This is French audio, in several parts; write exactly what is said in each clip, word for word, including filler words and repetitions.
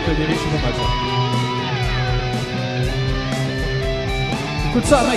que des riches nomades. Écoute ça, mec.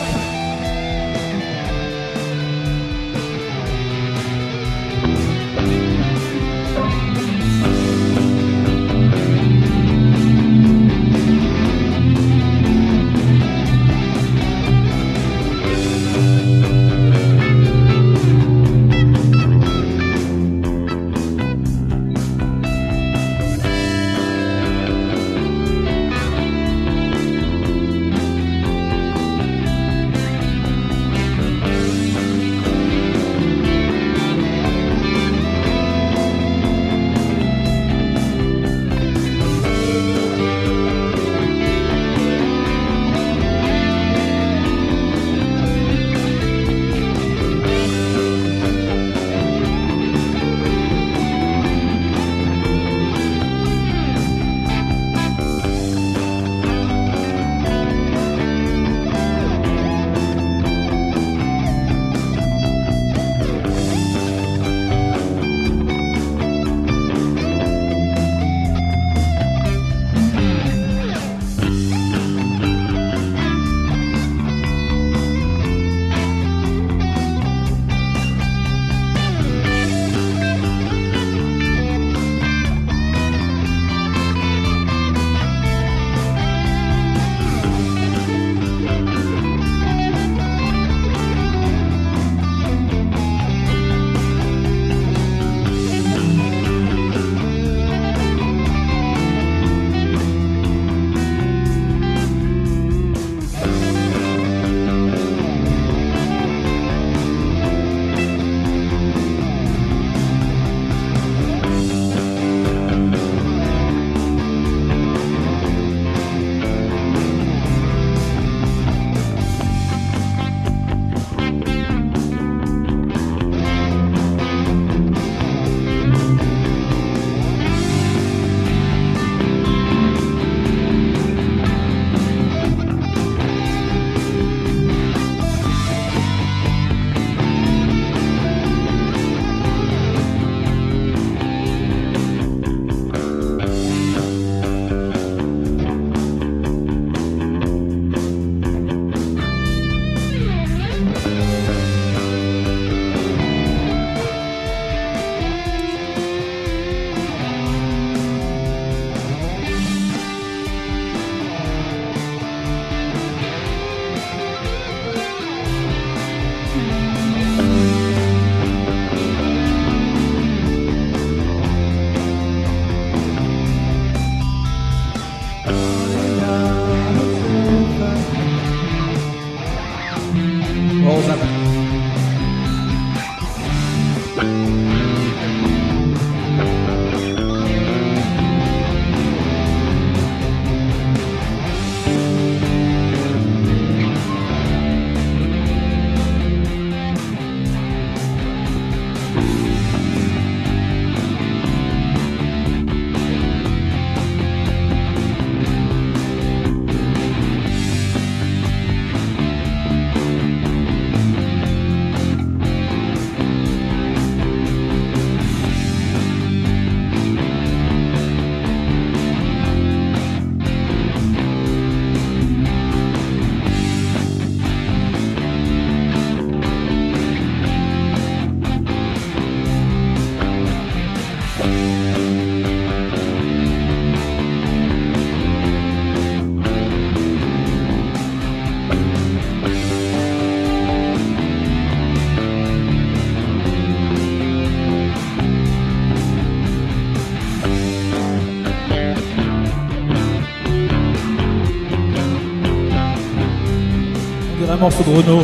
Un morceau de Renault.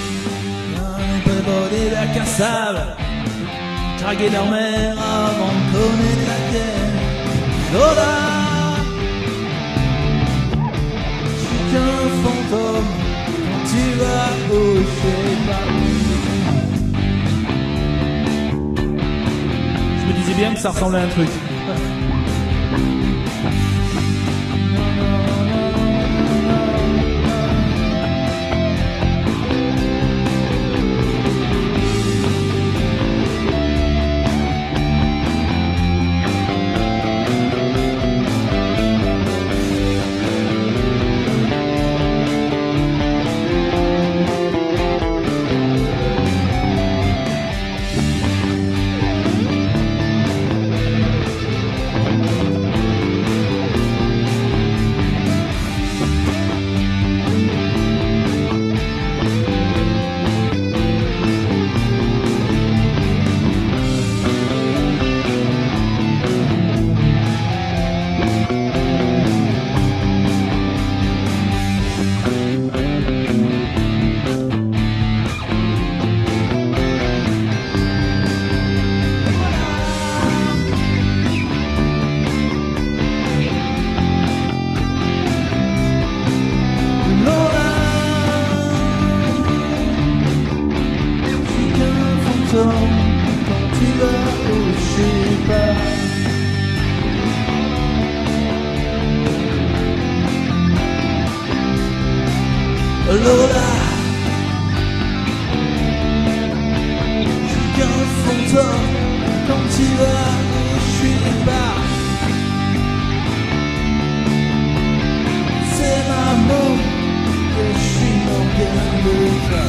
Prévoler la cassable, draguer leur mère avant de connaître la terre. Lola, je suis qu'un fantôme quand tu vas au chez. Je me disais bien que ça ressemblait à un truc. Lola. Je suis qu'un fantôme quand tu vas où je suis pas. C'est ma mort que je suis mort bien déjà.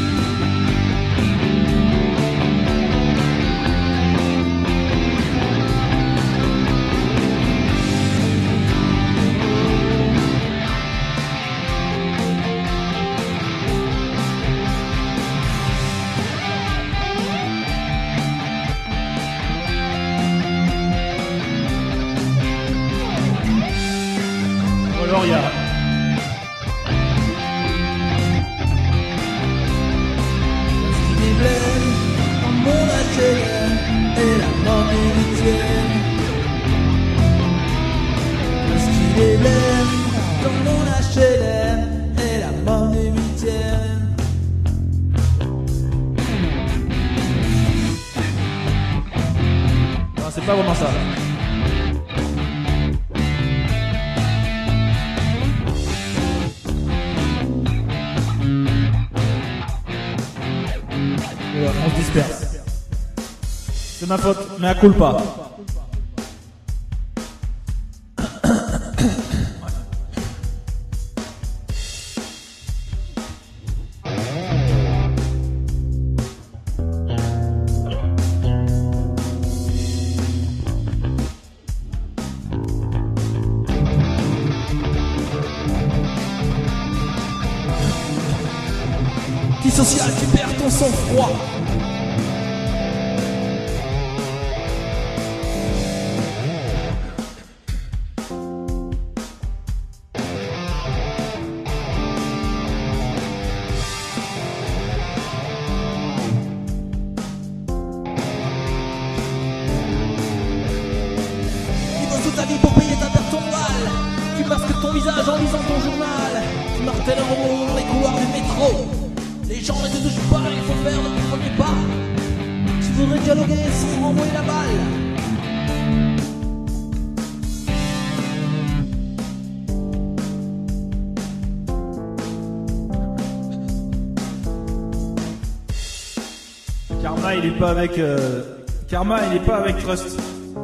Alors il y a Parce qu'il est blême dans mon H L M et la mort huitième. Parce qu'il est blême dans mon H L M et la mort huitième. Non, c'est pas vraiment ça. Voilà, on se disperse. C'est ma faute, mais à culpa. Qui social, tu perds ton sang-froid. Toute ta vie pour payer ta perte ton mal. Tu masques ton visage en lisant ton journal. Tu martèles un robot dans les couloirs du métro. Les gens ne te touchent pas, il faut faire le premier pas. Tu voudrais dialoguer sans renvoyer la balle. Karma il est pas avec euh... Karma il est pas avec Trust.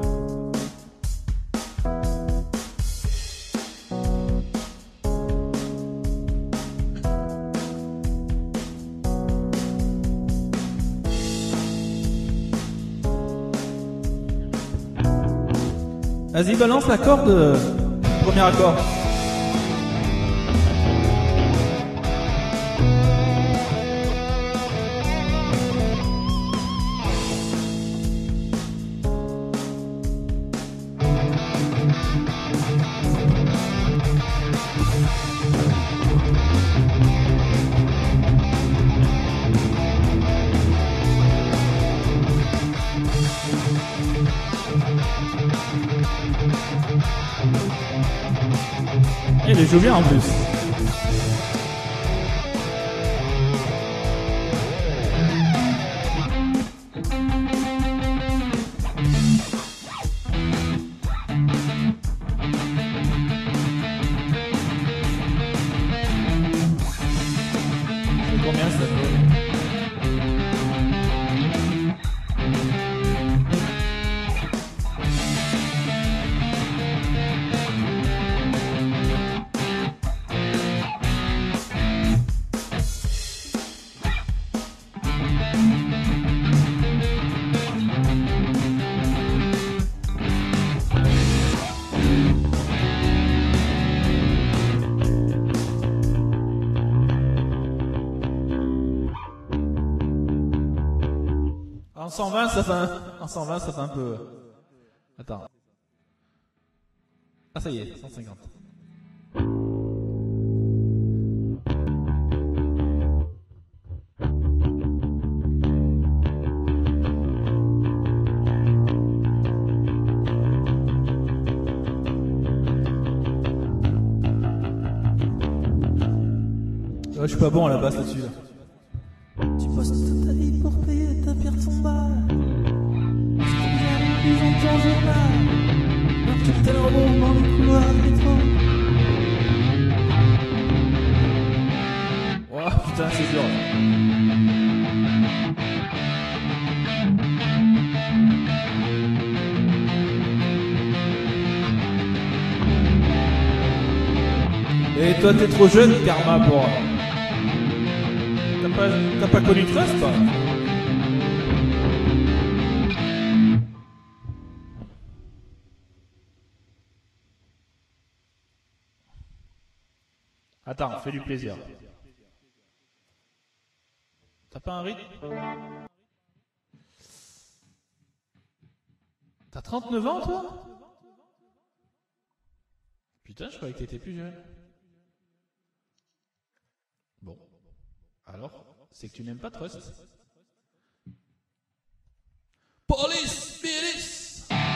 Vas-y, balance l'accord de premier accord. Et il joue bien en plus. C'est combien ça fait? En cent vingt, ça fait un... En cent vingt, ça fait un peu... Attends. Ah, ça y est, cent cinquante. Ouais, je suis pas bon à la basse là-dessus. Là. Tu postes toute ta vie pour payer ta pierre tombale. Parce qu'il y a des gens dans ton journal. Marque tel robot dans les couloirs du métro. Et toi, t'es trop jeune, Karma, pour... T'as pas, t'as pas connu Trust, toi? Attends, fais du plaisir. T'as pas un rythme? T'as trente-neuf ans, toi? Putain, je croyais que t'étais plus jeune. Bon. Alors, c'est que tu n'aimes pas Trust. Police, police.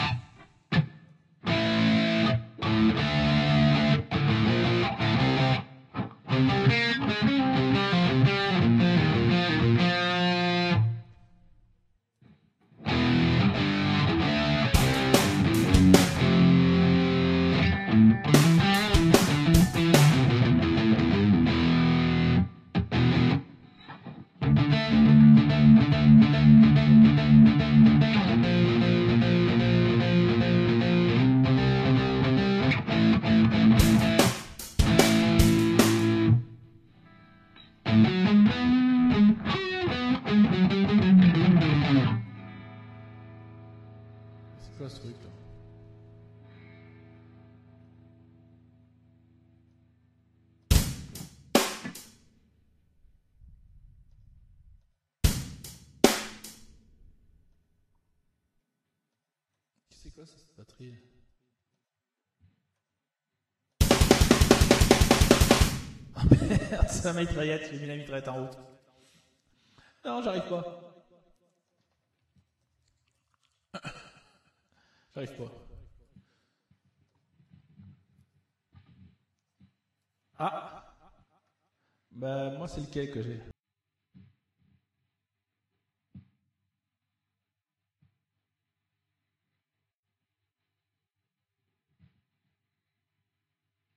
C'est quoi ce truc là? C'est quoi cette batterie? Oh merde, c'est la mitraillette, j'ai mis la mitraillette en route. Non, j'arrive pas. J'arrive pas. Ah. Bah moi c'est lequel que j'ai?